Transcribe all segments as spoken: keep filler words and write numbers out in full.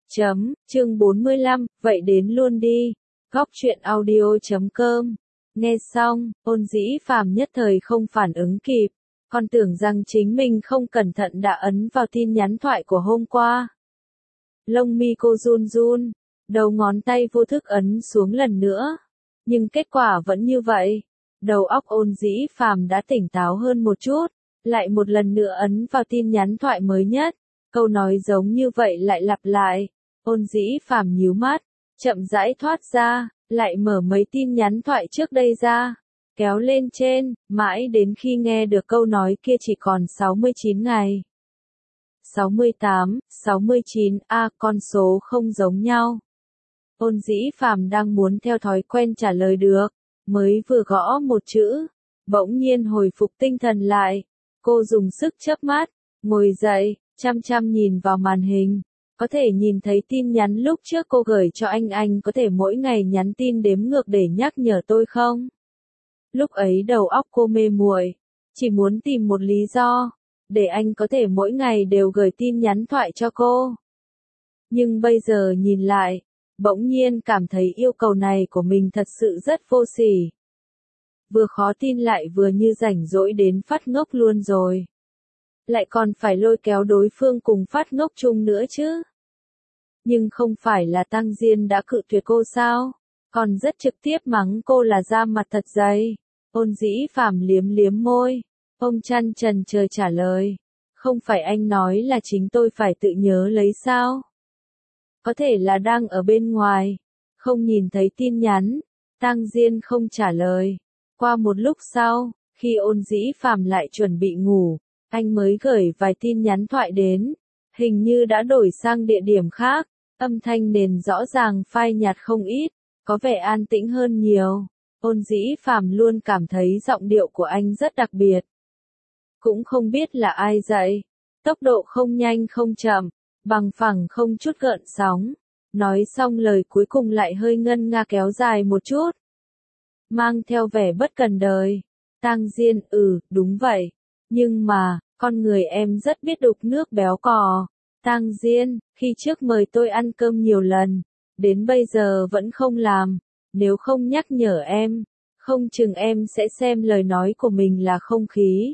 Chấm, chương bốn mươi lăm, vậy đến luôn đi. Góc truyện audio chấm com. Nghe xong, Ôn Dĩ Phàm nhất thời không phản ứng kịp, còn tưởng rằng chính mình không cẩn thận đã ấn vào tin nhắn thoại của hôm qua. Lông mi cô run run, đầu ngón tay vô thức ấn xuống lần nữa, nhưng kết quả vẫn như vậy. Đầu óc Ôn Dĩ Phàm đã tỉnh táo hơn một chút, lại một lần nữa ấn vào tin nhắn thoại mới nhất, câu nói giống như vậy lại lặp lại. Ôn Dĩ Phàm nhíu mắt, chậm rãi thoát ra, lại mở mấy tin nhắn thoại trước đây ra, kéo lên trên, mãi đến khi nghe được câu nói kia chỉ còn sáu mươi chín ngày. sáu mươi tám, sáu mươi chín, a à, con số không giống nhau. Ôn Dĩ Phàm đang muốn theo thói quen trả lời được, mới vừa gõ một chữ, bỗng nhiên hồi phục tinh thần lại. Cô dùng sức chớp mắt, ngồi dậy, chăm chăm nhìn vào màn hình. Có thể nhìn thấy tin nhắn lúc trước cô gửi cho anh anh có thể mỗi ngày nhắn tin đếm ngược để nhắc nhở tôi không? Lúc ấy đầu óc cô mê muội, chỉ muốn tìm một lý do, để anh có thể mỗi ngày đều gửi tin nhắn thoại cho cô. Nhưng bây giờ nhìn lại, bỗng nhiên cảm thấy yêu cầu này của mình thật sự rất vô sỉ. Vừa khó tin lại vừa như rảnh rỗi đến phát ngốc luôn rồi. Lại còn phải lôi kéo đối phương cùng phát ngốc chung nữa chứ. Nhưng không phải là Tăng Diên đã cự tuyệt cô sao? Còn rất trực tiếp mắng cô là da mặt thật dày. Ôn Dĩ Phàm liếm liếm môi. Ông chăn chần chờ trả lời. Không phải anh nói là chính tôi phải tự nhớ lấy sao? Có thể là đang ở bên ngoài, không nhìn thấy tin nhắn. Tăng Diên không trả lời. Qua một lúc sau, khi Ôn Dĩ Phàm lại chuẩn bị ngủ, anh mới gửi vài tin nhắn thoại đến, hình như đã đổi sang địa điểm khác, âm thanh nền rõ ràng phai nhạt không ít, có vẻ an tĩnh hơn nhiều. Ôn Dĩ Phàm luôn cảm thấy giọng điệu của anh rất đặc biệt. Cũng không biết là ai dạy, tốc độ không nhanh không chậm, bằng phẳng không chút gợn sóng, nói xong lời cuối cùng lại hơi ngân nga kéo dài một chút, mang theo vẻ bất cần đời. Tang Diên, ừ, đúng vậy. Nhưng mà, con người em rất biết đục nước béo cò. Tang Diên, khi trước mời tôi ăn cơm nhiều lần, đến bây giờ vẫn không làm. Nếu không nhắc nhở em, không chừng em sẽ xem lời nói của mình là không khí.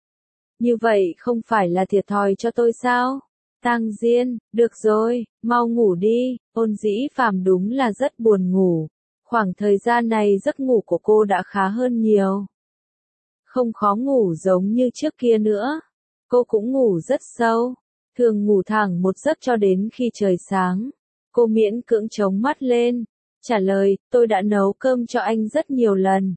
Như vậy không phải là thiệt thòi cho tôi sao? Tang Diên, được rồi, mau ngủ đi. Ôn Dĩ Phàm đúng là rất buồn ngủ. Khoảng thời gian này giấc ngủ của cô đã khá hơn nhiều. Không khó ngủ giống như trước kia nữa. Cô cũng ngủ rất sâu, thường ngủ thẳng một giấc cho đến khi trời sáng. Cô miễn cưỡng chống mắt lên, trả lời, tôi đã nấu cơm cho anh rất nhiều lần.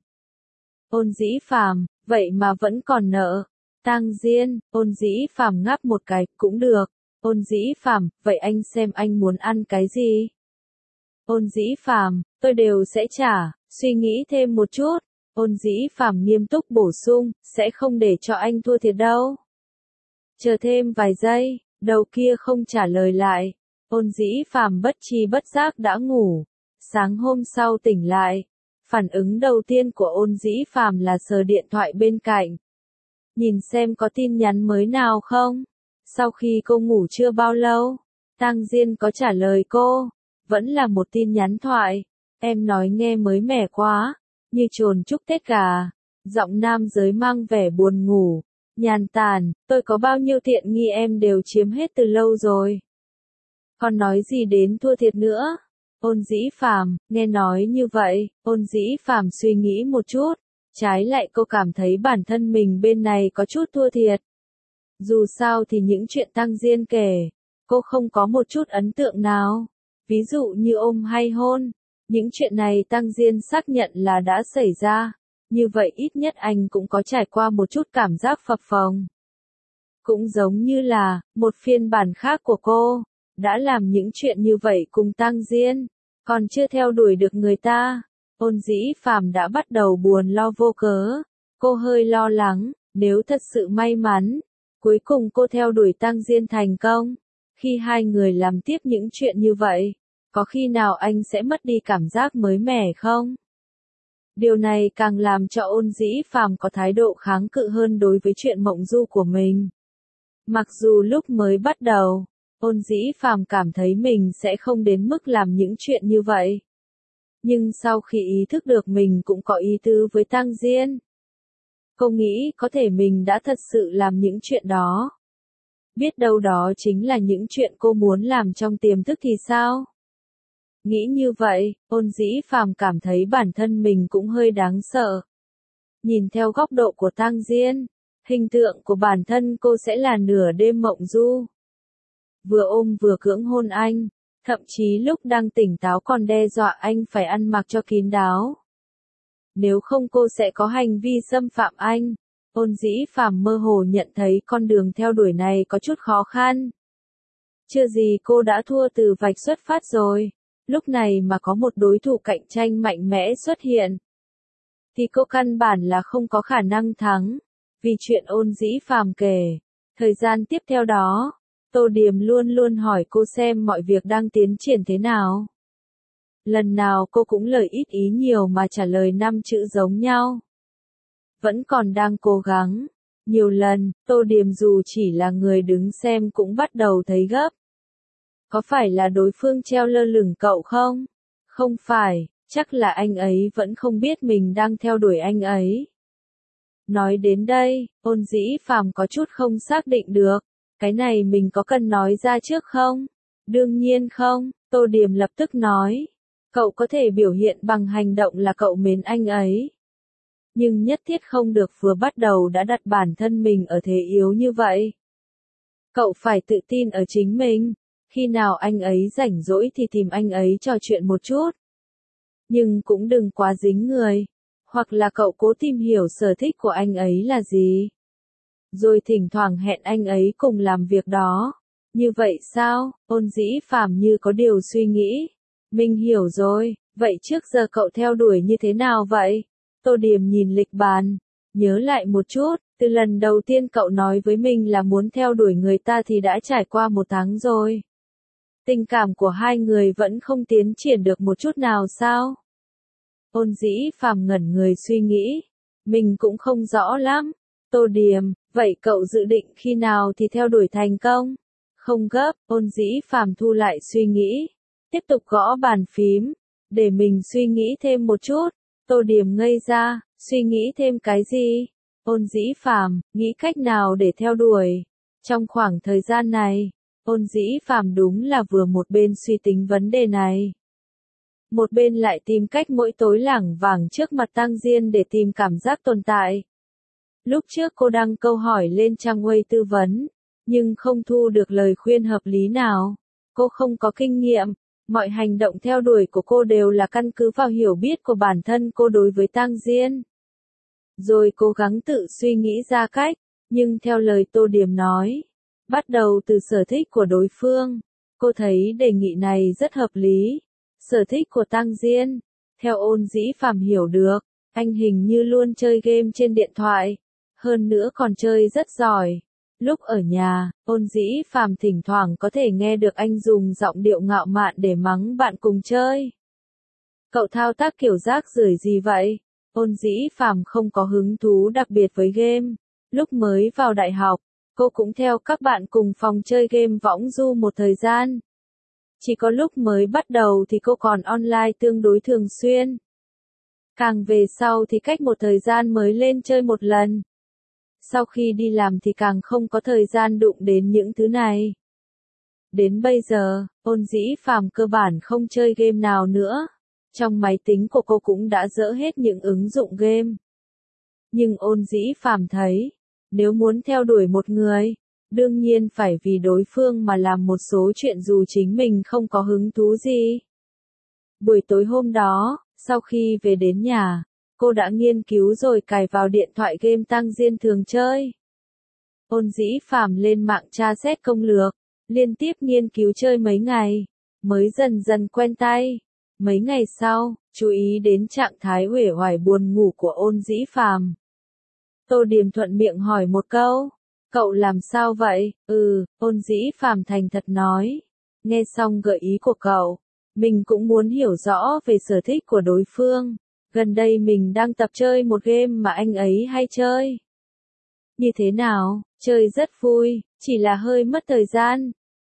Ôn Dĩ Phàm, vậy mà vẫn còn nợ. Tang Diên, Ôn Dĩ Phàm ngáp một cái, cũng được. Ôn Dĩ Phàm, vậy anh xem anh muốn ăn cái gì? Ôn Dĩ Phàm, tôi đều sẽ trả, suy nghĩ thêm một chút. Ôn Dĩ Phàm nghiêm túc bổ sung, sẽ không để cho anh thua thiệt đâu. Chờ thêm vài giây, đầu kia không trả lời lại. Ôn Dĩ Phàm bất tri bất giác đã ngủ. Sáng hôm sau tỉnh lại, phản ứng đầu tiên của Ôn Dĩ Phàm là sờ điện thoại bên cạnh. Nhìn xem có tin nhắn mới nào không. Sau khi cô ngủ chưa bao lâu, Tang Diên có trả lời cô, vẫn là một tin nhắn thoại. Em nói nghe mới mẻ quá, như chồn chúc Tết gà. Giọng nam giới mang vẻ buồn ngủ, nhàn tản, tôi có bao nhiêu tiện nghi em đều chiếm hết từ lâu rồi. Còn nói gì đến thua thiệt nữa? Ôn Dĩ Phàm, nghe nói như vậy, Ôn Dĩ Phàm suy nghĩ một chút, trái lại cô cảm thấy bản thân mình bên này có chút thua thiệt. Dù sao thì những chuyện Tăng Diên kể, cô không có một chút ấn tượng nào. Ví dụ như ôm hay hôn, những chuyện này Tăng Diên xác nhận là đã xảy ra. Như vậy ít nhất anh cũng có trải qua một chút cảm giác phập phồng. Cũng giống như là, một phiên bản khác của cô, đã làm những chuyện như vậy cùng Tăng Diên, còn chưa theo đuổi được người ta. Ôn Dĩ Phàm đã bắt đầu buồn lo vô cớ. Cô hơi lo lắng, nếu thật sự may mắn, cuối cùng cô theo đuổi Tăng Diên thành công, khi hai người làm tiếp những chuyện như vậy, có khi nào anh sẽ mất đi cảm giác mới mẻ không? Điều này càng làm cho Ôn Dĩ Phàm có thái độ kháng cự hơn đối với chuyện mộng du của mình. Mặc dù lúc mới bắt đầu, Ôn Dĩ Phàm cảm thấy mình sẽ không đến mức làm những chuyện như vậy. Nhưng sau khi ý thức được mình cũng có ý tứ với Tang Diên, cô nghĩ có thể mình đã thật sự làm những chuyện đó. Biết đâu đó chính là những chuyện cô muốn làm trong tiềm thức thì sao? Nghĩ như vậy, Ôn Dĩ Phàm cảm thấy bản thân mình cũng hơi đáng sợ. Nhìn theo góc độ của Tang Diên, hình tượng của bản thân cô sẽ là nửa đêm mộng du. Vừa ôm vừa cưỡng hôn anh, thậm chí lúc đang tỉnh táo còn đe dọa anh phải ăn mặc cho kín đáo. Nếu không cô sẽ có hành vi xâm phạm anh. Ôn Dĩ Phàm mơ hồ nhận thấy con đường theo đuổi này có chút khó khăn. Chưa gì cô đã thua từ vạch xuất phát rồi. Lúc này mà có một đối thủ cạnh tranh mạnh mẽ xuất hiện, thì cô căn bản là không có khả năng thắng. Vì chuyện Ôn Dĩ Phàm kể, thời gian tiếp theo đó, Tô Điềm luôn luôn hỏi cô xem mọi việc đang tiến triển thế nào. Lần nào cô cũng lời ít ý nhiều mà trả lời năm chữ giống nhau. Vẫn còn đang cố gắng. Nhiều lần, Tô Điềm dù chỉ là người đứng xem cũng bắt đầu thấy gấp. Có phải là đối phương treo lơ lửng cậu không? Không phải, chắc là anh ấy vẫn không biết mình đang theo đuổi anh ấy. Nói đến đây, Ôn Dĩ Phàm có chút không xác định được. Cái này mình có cần nói ra trước không? Đương nhiên không, Tô Điềm lập tức nói. Cậu có thể biểu hiện bằng hành động là cậu mến anh ấy. Nhưng nhất thiết không được vừa bắt đầu đã đặt bản thân mình ở thế yếu như vậy. Cậu phải tự tin ở chính mình. Khi nào anh ấy rảnh rỗi thì tìm anh ấy trò chuyện một chút. Nhưng cũng đừng quá dính người. Hoặc là cậu cố tìm hiểu sở thích của anh ấy là gì. Rồi thỉnh thoảng hẹn anh ấy cùng làm việc đó. Như vậy sao? Ôn Dĩ Phàm như có điều suy nghĩ. Mình hiểu rồi, vậy trước giờ cậu theo đuổi như thế nào vậy? Tô Điềm nhìn lịch bàn. Nhớ lại một chút, từ lần đầu tiên cậu nói với mình là muốn theo đuổi người ta thì đã trải qua một tháng rồi. Tình cảm của hai người vẫn không tiến triển được một chút nào sao? Ôn Dĩ Phàm ngẩn người suy nghĩ. Mình cũng không rõ lắm. Tô Điềm, vậy cậu dự định khi nào thì theo đuổi thành công? Không gấp, Ôn Dĩ Phàm thu lại suy nghĩ. Tiếp tục gõ bàn phím. Để mình suy nghĩ thêm một chút. Tô Điềm ngây ra, suy nghĩ thêm cái gì? Ôn Dĩ Phàm, nghĩ cách nào để theo đuổi? Trong khoảng thời gian này, Ôn Dĩ Phàm đúng là vừa một bên suy tính vấn đề này. Một bên lại tìm cách mỗi tối lảng vảng trước mặt Tang Diên để tìm cảm giác tồn tại. Lúc trước cô đăng câu hỏi lên trang web tư vấn, nhưng không thu được lời khuyên hợp lý nào. Cô không có kinh nghiệm, mọi hành động theo đuổi của cô đều là căn cứ vào hiểu biết của bản thân cô đối với Tang Diên. Rồi cố gắng tự suy nghĩ ra cách, nhưng theo lời Tô Điềm nói, bắt đầu từ sở thích của đối phương, cô thấy đề nghị này rất hợp lý. Sở thích của Tang Diên, theo Ôn Dĩ Phàm hiểu được, anh hình như luôn chơi game trên điện thoại, hơn nữa còn chơi rất giỏi. Lúc ở nhà, Ôn Dĩ Phàm thỉnh thoảng có thể nghe được anh dùng giọng điệu ngạo mạn để mắng bạn cùng chơi. Cậu thao tác kiểu rác rưởi gì vậy? Ôn Dĩ Phàm không có hứng thú đặc biệt với game. Lúc mới vào đại học, cô cũng theo các bạn cùng phòng chơi game võng du một thời gian. Chỉ có lúc mới bắt đầu thì cô còn online tương đối thường xuyên. Càng về sau thì cách một thời gian mới lên chơi một lần. Sau khi đi làm thì càng không có thời gian đụng đến những thứ này. Đến bây giờ, Ôn Dĩ Phàm cơ bản không chơi game nào nữa. Trong máy tính của cô cũng đã dỡ hết những ứng dụng game. Nhưng Ôn Dĩ Phàm thấy, nếu muốn theo đuổi một người, đương nhiên phải vì đối phương mà làm một số chuyện dù chính mình không có hứng thú gì. Buổi tối hôm đó, sau khi về đến nhà, cô đã nghiên cứu rồi cài vào điện thoại game Tang Diên thường chơi. Ôn Dĩ Phàm lên mạng tra xét công lược, liên tiếp nghiên cứu chơi mấy ngày, mới dần dần quen tay. Mấy ngày sau, chú ý đến trạng thái uể oải buồn ngủ của Ôn Dĩ Phàm. Tô Điềm thuận miệng hỏi một câu, cậu làm sao vậy? Ừ, Ôn Dĩ Phàm thành thật nói. Nghe xong gợi ý của cậu, mình cũng muốn hiểu rõ về sở thích của đối phương. Gần đây mình đang tập chơi một game mà anh ấy hay chơi. Như thế nào? Chơi rất vui, chỉ là hơi mất thời gian.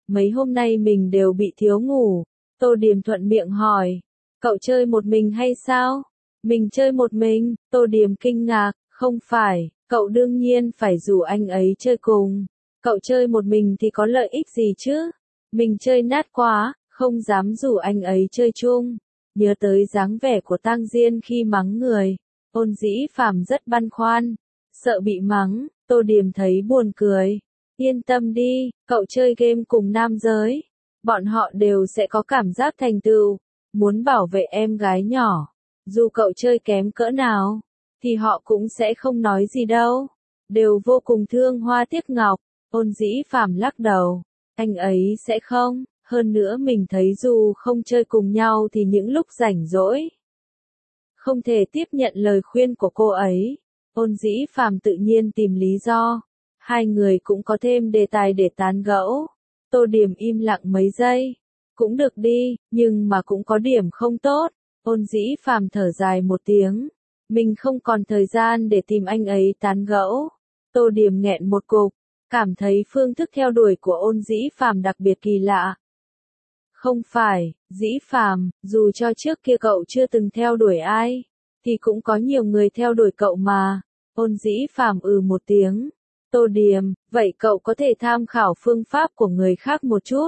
Mấy hôm nay mình đều bị thiếu ngủ. Tô Điềm thuận miệng hỏi. Cậu chơi một mình hay sao? Mình chơi một mình, Tô Điềm kinh ngạc, không phải, cậu đương nhiên phải rủ anh ấy chơi cùng. Cậu chơi một mình thì có lợi ích gì chứ? Mình chơi nát quá, không dám rủ anh ấy chơi chung. Nhớ tới dáng vẻ của Tang Diên khi mắng người, Ôn Dĩ Phàm rất băn khoăn, sợ bị mắng, Tô Điềm thấy buồn cười. Yên tâm đi, cậu chơi game cùng nam giới, bọn họ đều sẽ có cảm giác thành tựu, muốn bảo vệ em gái nhỏ. Dù cậu chơi kém cỡ nào, thì họ cũng sẽ không nói gì đâu. Đều vô cùng thương hoa tiếc ngọc, Ôn Dĩ Phàm lắc đầu. Anh ấy sẽ không, hơn nữa mình thấy dù không chơi cùng nhau thì những lúc rảnh rỗi, không thể tiếp nhận lời khuyên của cô ấy. Ôn Dĩ Phàm tự nhiên tìm lý do. Hai người cũng có thêm đề tài để tán gẫu. Tô Điềm im lặng mấy giây. Cũng được đi, nhưng mà cũng có điểm không tốt. Ôn Dĩ Phàm thở dài một tiếng. Mình không còn thời gian để tìm anh ấy tán gẫu. Tô Điềm nghẹn một cục, cảm thấy phương thức theo đuổi của Ôn Dĩ Phàm đặc biệt kỳ lạ. Không phải, Dĩ Phàm, dù cho trước kia cậu chưa từng theo đuổi ai, thì cũng có nhiều người theo đuổi cậu mà. Ôn Dĩ Phàm ừ một tiếng. Tô Điềm, vậy cậu có thể tham khảo phương pháp của người khác một chút.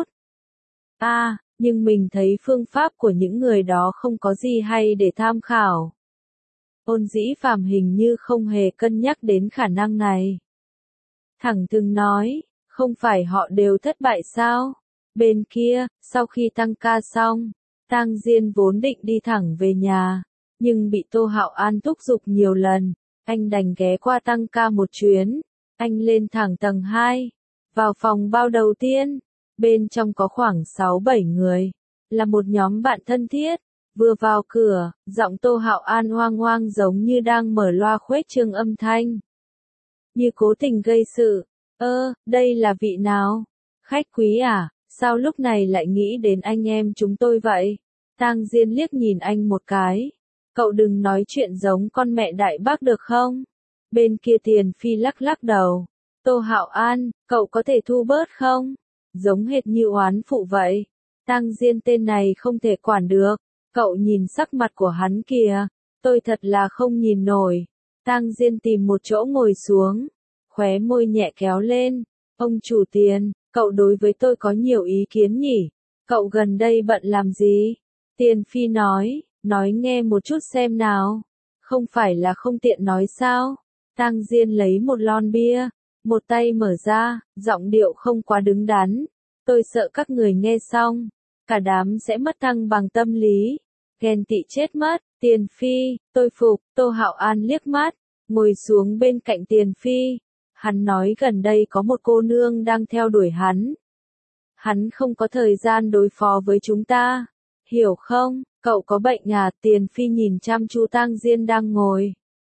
À, nhưng mình thấy phương pháp của những người đó không có gì hay để tham khảo. Ôn Dĩ Phàm hình như không hề cân nhắc đến khả năng này. Thẳng thừng nói, không phải họ đều thất bại sao? Bên kia, sau khi tăng ca xong, Tang Diên vốn định đi thẳng về nhà, nhưng bị Tô Hạo An thúc giục nhiều lần, anh đành ghé qua tăng ca một chuyến. Anh lên thẳng tầng hai, vào phòng bao đầu tiên, bên trong có khoảng sáu bảy người, là một nhóm bạn thân thiết. Vừa vào cửa, giọng Tô Hạo An hoang hoang giống như đang mở loa khuếch trương âm thanh. Như cố tình gây sự. Ơ, đây là vị nào? Khách quý à? Sao lúc này lại nghĩ đến anh em chúng tôi vậy? Tang Diên liếc nhìn anh một cái. Cậu đừng nói chuyện giống con mẹ đại bác được không? Bên kia Tiền Phi lắc lắc đầu. Tô Hạo An, cậu có thể thu bớt không? Giống hệt như oán phụ vậy. Tang Diên tên này không thể quản được. Cậu nhìn sắc mặt của hắn kìa. Tôi thật là không nhìn nổi. Tang Diên tìm một chỗ ngồi xuống. Khóe môi nhẹ kéo lên. Ông chủ Tiền, cậu đối với tôi có nhiều ý kiến nhỉ? Cậu gần đây bận làm gì? Tiền Phi nói, nói nghe một chút xem nào. Không phải là không tiện nói sao? Tang Diên lấy một lon bia, một tay mở ra, giọng điệu không quá đứng đắn. Tôi sợ các người nghe xong, cả đám sẽ mất thăng bằng tâm lý, ghen tị chết mất. Tiền Phi, tôi phục. Tô Hạo An liếc mắt, ngồi xuống bên cạnh Tiền Phi. Hắn nói gần đây có một cô nương đang theo đuổi hắn. Hắn không có thời gian đối phó với chúng ta. Hiểu không, cậu có bệnh à? Tiền Phi nhìn chăm chú Tang Diên đang ngồi.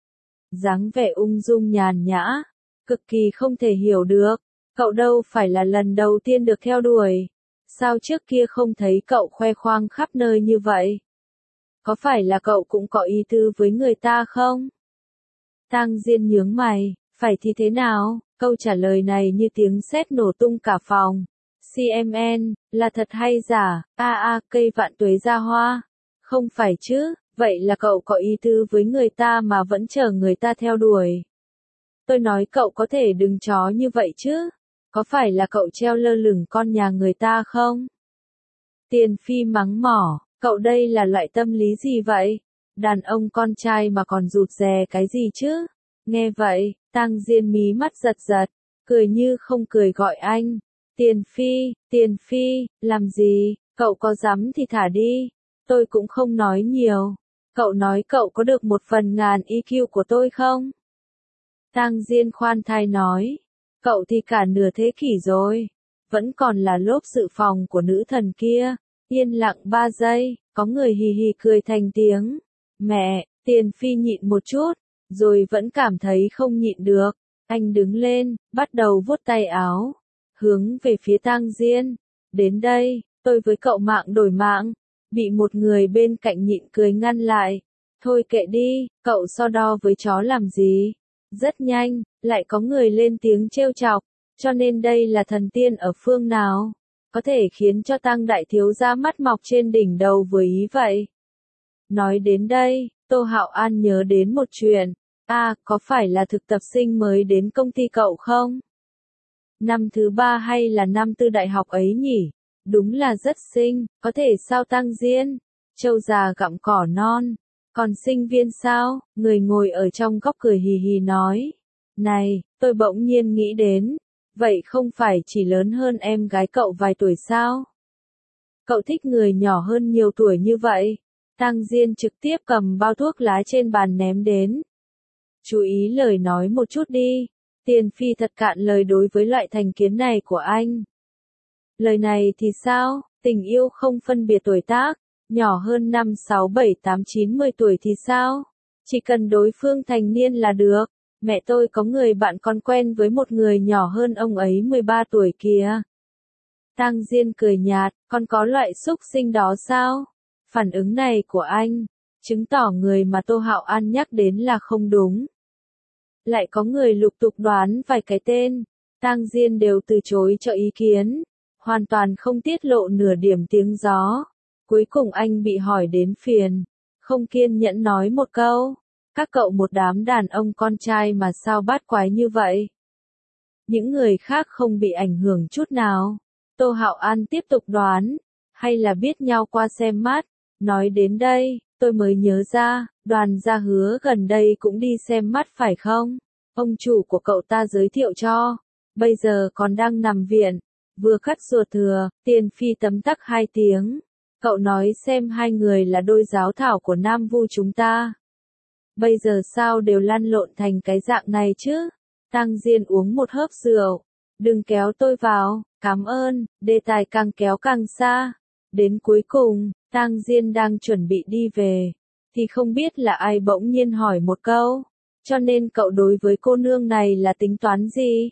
Dáng vẻ ung dung nhàn nhã, cực kỳ không thể hiểu được. Cậu đâu phải là lần đầu tiên được theo đuổi. Sao trước kia không thấy cậu khoe khoang khắp nơi như vậy? Có phải là cậu cũng có ý tư với người ta không? Tang Diên nhướng mày, phải thì thế nào? Câu trả lời này như tiếng sét nổ tung cả phòng. xê em en, là thật hay giả? A a, cây vạn tuế ra hoa. Không phải chứ, vậy là cậu có ý tư với người ta mà vẫn chờ người ta theo đuổi. Tôi nói cậu có thể đừng chó như vậy chứ. Có phải là cậu treo lơ lửng con nhà người ta không? Tiền Phi mắng mỏ, cậu đây là loại tâm lý gì vậy? Đàn ông con trai mà còn rụt rè cái gì chứ? Nghe vậy, Tang Diên mí mắt giật giật, cười như không cười gọi anh. Tiền Phi, Tiền Phi, làm gì? Cậu có dám thì thả đi. Tôi cũng không nói nhiều. Cậu nói cậu có được một phần ngàn i kiu của tôi không? Tang Diên khoan thai nói. Cậu thì cả nửa thế kỷ rồi. Vẫn còn là lốp dự phòng của nữ thần kia. Yên lặng ba giây, có người hì hì cười thành tiếng. Mẹ, Tiền Phi nhịn một chút, rồi vẫn cảm thấy không nhịn được. Anh đứng lên, bắt đầu vuốt tay áo, hướng về phía Tang Diên. Đến đây, tôi với cậu mạng đổi mạng. Bị một người bên cạnh nhịn cười ngăn lại. Thôi kệ đi, cậu so đo với chó làm gì? Rất nhanh, lại có người lên tiếng trêu chọc. Cho nên đây là thần tiên ở phương nào? có thể khiến cho Tăng đại thiếu gia mắt mọc trên đỉnh đầu vừa ý vậy. Nói đến đây, Tô Hạo An nhớ đến một chuyện, a, có phải là thực tập sinh mới đến công ty cậu không? Năm thứ ba hay là năm tư đại học ấy nhỉ? Đúng là rất xinh, có thể sao Tăng Diên? Trâu già gặm cỏ non. Còn sinh viên sao? Người ngồi ở trong góc cười hì hì nói. Này, tôi bỗng nhiên nghĩ đến. Vậy không phải chỉ lớn hơn em gái cậu vài tuổi sao? Cậu thích người nhỏ hơn nhiều tuổi như vậy? Tăng Diên trực tiếp cầm bao thuốc lá trên bàn ném đến. Chú ý lời nói một chút đi. Tiền Phi thật cạn lời đối với loại thành kiến này của anh. Lời này thì sao? Tình yêu không phân biệt tuổi tác. Nhỏ hơn năm, sáu, bảy, tám, chín, mười tuổi thì sao? Chỉ cần đối phương thành niên là được. Mẹ tôi có người bạn còn quen với một người nhỏ hơn ông ấy mười ba tuổi kìa. Tang Diên cười nhạt, còn có loại xúc sinh đó sao? Phản ứng này của anh, chứng tỏ người mà Tô Hạo An nhắc đến là không đúng. Lại có người lục tục đoán vài cái tên, Tang Diên đều từ chối cho ý kiến, hoàn toàn không tiết lộ nửa điểm tiếng gió. Cuối cùng anh bị hỏi đến phiền, không kiên nhẫn nói một câu, các cậu một đám đàn ông con trai mà sao bát quái như vậy? Những người khác không bị ảnh hưởng chút nào. Tô Hạo An tiếp tục đoán, hay là biết nhau qua xem mắt. Nói đến đây, tôi mới nhớ ra, Đoàn Gia Hứa gần đây cũng đi xem mắt phải không? Ông chủ của cậu ta giới thiệu cho, bây giờ còn đang nằm viện, vừa cắt ruột thừa. Tiền Phi tấm tắc hai tiếng. Cậu nói xem hai người là đôi giáo thảo của Nam Vu chúng ta. Bây giờ sao đều lăn lộn thành cái dạng này chứ? Tăng Diên uống một hớp rượu. Đừng kéo tôi vào, cảm ơn, đề tài càng kéo càng xa. Đến cuối cùng, Tang Diên đang chuẩn bị đi về, thì không biết là ai bỗng nhiên hỏi một câu, cho nên cậu đối với cô nương này là tính toán gì?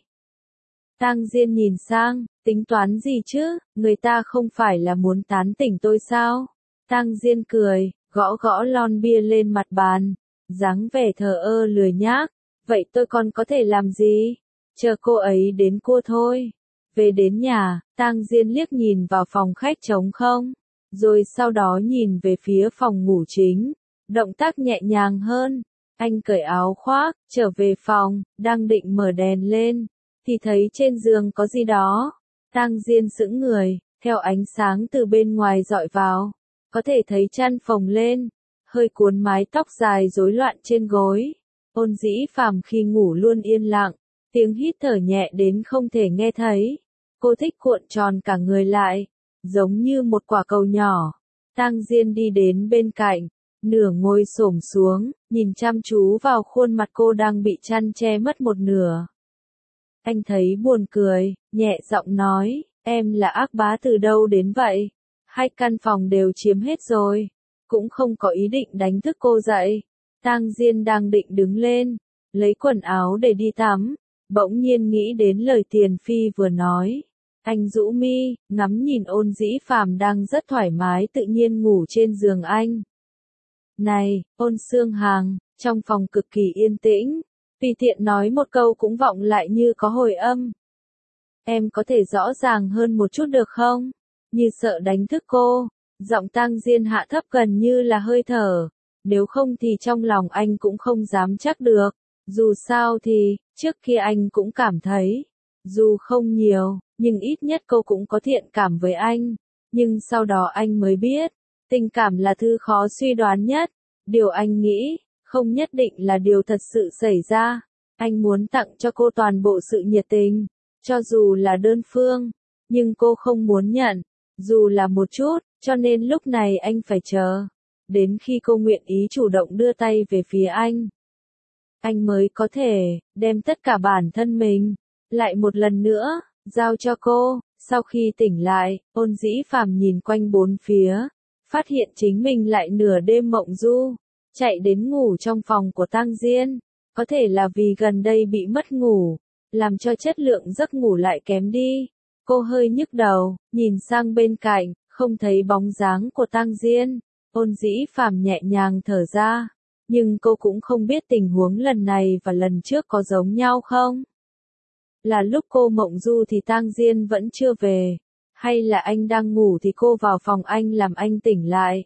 Tang Diên nhìn sang, tính toán gì chứ, người ta không phải là muốn tán tỉnh tôi sao? Tang Diên cười, gõ gõ lon bia lên mặt bàn, dáng vẻ thờ ơ lười nhác, vậy tôi còn có thể làm gì? Chờ cô ấy đến cua thôi. Về đến nhà, Tang Diên liếc nhìn vào phòng khách trống không, rồi sau đó nhìn về phía phòng ngủ chính, động tác nhẹ nhàng hơn. Anh cởi áo khoác, trở về phòng, đang định mở đèn lên, thì thấy trên giường có gì đó. Tang Diên sững người, theo ánh sáng từ bên ngoài dọi vào, có thể thấy chăn phồng lên, hơi cuốn mái tóc dài rối loạn trên gối. Ôn Dĩ Phàm khi ngủ luôn yên lặng, tiếng hít thở nhẹ đến không thể nghe thấy. Cô thích cuộn tròn cả người lại, giống như một quả cầu nhỏ. Tang Diên đi đến bên cạnh, nửa ngồi xổm xuống, nhìn chăm chú vào khuôn mặt cô đang bị chăn che mất một nửa. Anh thấy buồn cười, nhẹ giọng nói, em là ác bá từ đâu đến vậy? Hai căn phòng đều chiếm hết rồi, cũng không có ý định đánh thức cô dậy. Tang Diên đang định đứng lên, lấy quần áo để đi tắm, bỗng nhiên nghĩ đến lời Tiền Phi vừa nói. Anh rũ mi, ngắm nhìn Ôn Dĩ Phàm đang rất thoải mái tự nhiên ngủ trên giường anh. Này, Ôn Xương Hàng, trong phòng cực kỳ yên tĩnh, tùy tiện nói một câu cũng vọng lại như có hồi âm. Em có thể rõ ràng hơn một chút được không? Như sợ đánh thức cô, giọng Tang Diên hạ thấp gần như là hơi thở, nếu không thì trong lòng anh cũng không dám chắc được. Dù sao thì, trước kia anh cũng cảm thấy, dù không nhiều, nhưng ít nhất cô cũng có thiện cảm với anh. Nhưng sau đó anh mới biết, tình cảm là thứ khó suy đoán nhất. Điều anh nghĩ, không nhất định là điều thật sự xảy ra. Anh muốn tặng cho cô toàn bộ sự nhiệt tình, cho dù là đơn phương, nhưng cô không muốn nhận, dù là một chút, cho nên lúc này anh phải chờ, đến khi cô nguyện ý chủ động đưa tay về phía anh. Anh mới có thể, đem tất cả bản thân mình, lại một lần nữa, giao cho cô. Sau khi tỉnh lại, Ôn Dĩ Phàm nhìn quanh bốn phía, phát hiện chính mình lại nửa đêm mộng du, chạy đến ngủ trong phòng của Tang Diên. Có thể là vì gần đây bị mất ngủ, làm cho chất lượng giấc ngủ lại kém đi. Cô hơi nhức đầu, nhìn sang bên cạnh, không thấy bóng dáng của Tang Diên. Ôn Dĩ Phàm nhẹ nhàng thở ra, nhưng cô cũng không biết tình huống lần này và lần trước có giống nhau không. Là lúc cô mộng du thì Tang Diên vẫn chưa về, Hay là anh đang ngủ thì cô vào phòng anh làm anh tỉnh lại.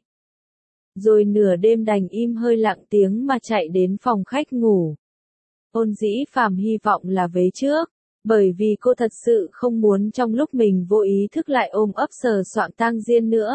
Rồi nửa đêm đành im hơi lặng tiếng mà chạy đến phòng khách ngủ. Ôn Dĩ Phàm hy vọng là vế trước, bởi vì cô thật sự không muốn trong lúc mình vô ý thức lại ôm ấp sờ soạng tang Diên nữa.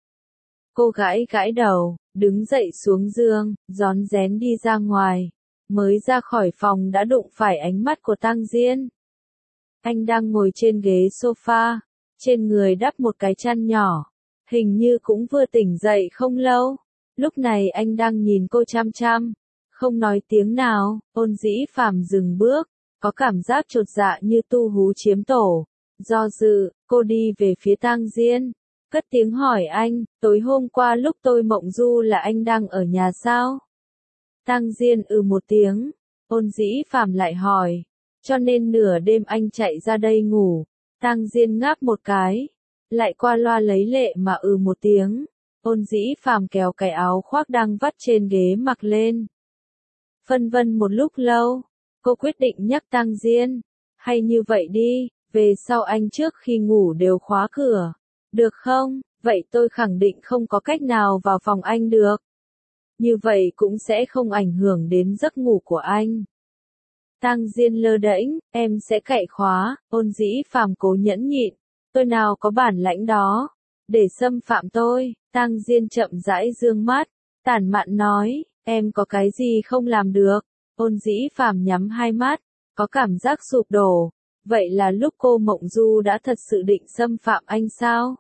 Cô gãi gãi đầu, đứng dậy xuống giường, rón rén đi ra ngoài. Mới ra khỏi phòng đã đụng phải ánh mắt của tang Diên. Anh đang ngồi trên ghế sofa, trên người đắp một cái chăn nhỏ, hình như cũng vừa tỉnh dậy không lâu. Lúc này anh đang nhìn cô chăm chăm, không nói tiếng nào. Ôn Dĩ Phàm dừng bước, có cảm giác chột dạ như tu hú chiếm tổ. Do dự, cô đi về phía tang Diên, cất tiếng hỏi anh, tối hôm qua lúc tôi mộng du là anh đang ở nhà sao? Tang Diên ừ một tiếng. Ôn Dĩ Phàm lại hỏi, cho nên nửa đêm anh chạy ra đây ngủ. Tang Diên ngáp một cái, lại qua loa lấy lệ mà ừ một tiếng. Ôn Dĩ Phàm kéo cái áo khoác đang vắt trên ghế mặc lên. Phân vân một lúc lâu, cô quyết định nhắc Tang Diên, hay như vậy đi, về sau anh trước khi ngủ đều khóa cửa, được không? Vậy tôi khẳng định không có cách nào vào phòng anh được. Như vậy cũng sẽ không ảnh hưởng đến giấc ngủ của anh. Tang Diên lơ đễnh, em sẽ cậy khóa. Ôn Dĩ Phàm cố nhẫn nhịn, tôi nào có bản lãnh đó để xâm phạm tôi. Tang Diên chậm rãi dương mắt, tản mạn nói, em có cái gì không làm được? Ôn Dĩ Phàm nhắm hai mắt, có cảm giác sụp đổ. Vậy là lúc cô mộng du đã thật sự định xâm phạm anh sao?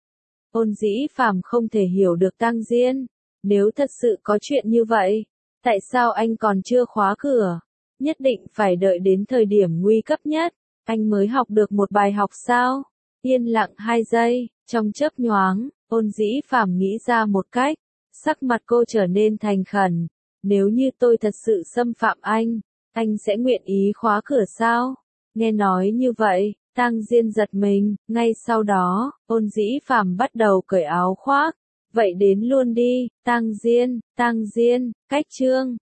Ôn Dĩ Phàm không thể hiểu được Tang Diên. Nếu thật sự có chuyện như vậy, tại sao anh còn chưa khóa cửa? Nhất định phải đợi đến thời điểm nguy cấp nhất, anh mới học được một bài học sao? Yên lặng hai giây, trong chớp nhoáng, Ôn Dĩ Phàm nghĩ ra một cách. Sắc mặt cô trở nên thành khẩn. Nếu như tôi thật sự xâm phạm anh, anh sẽ nguyện ý khóa cửa sao? Nghe nói như vậy, Tang Diên giật mình. Ngay sau đó, Ôn Dĩ Phàm bắt đầu cởi áo khoác. Vậy đến luôn đi, Tang Diên, Tang Diên, cách chương.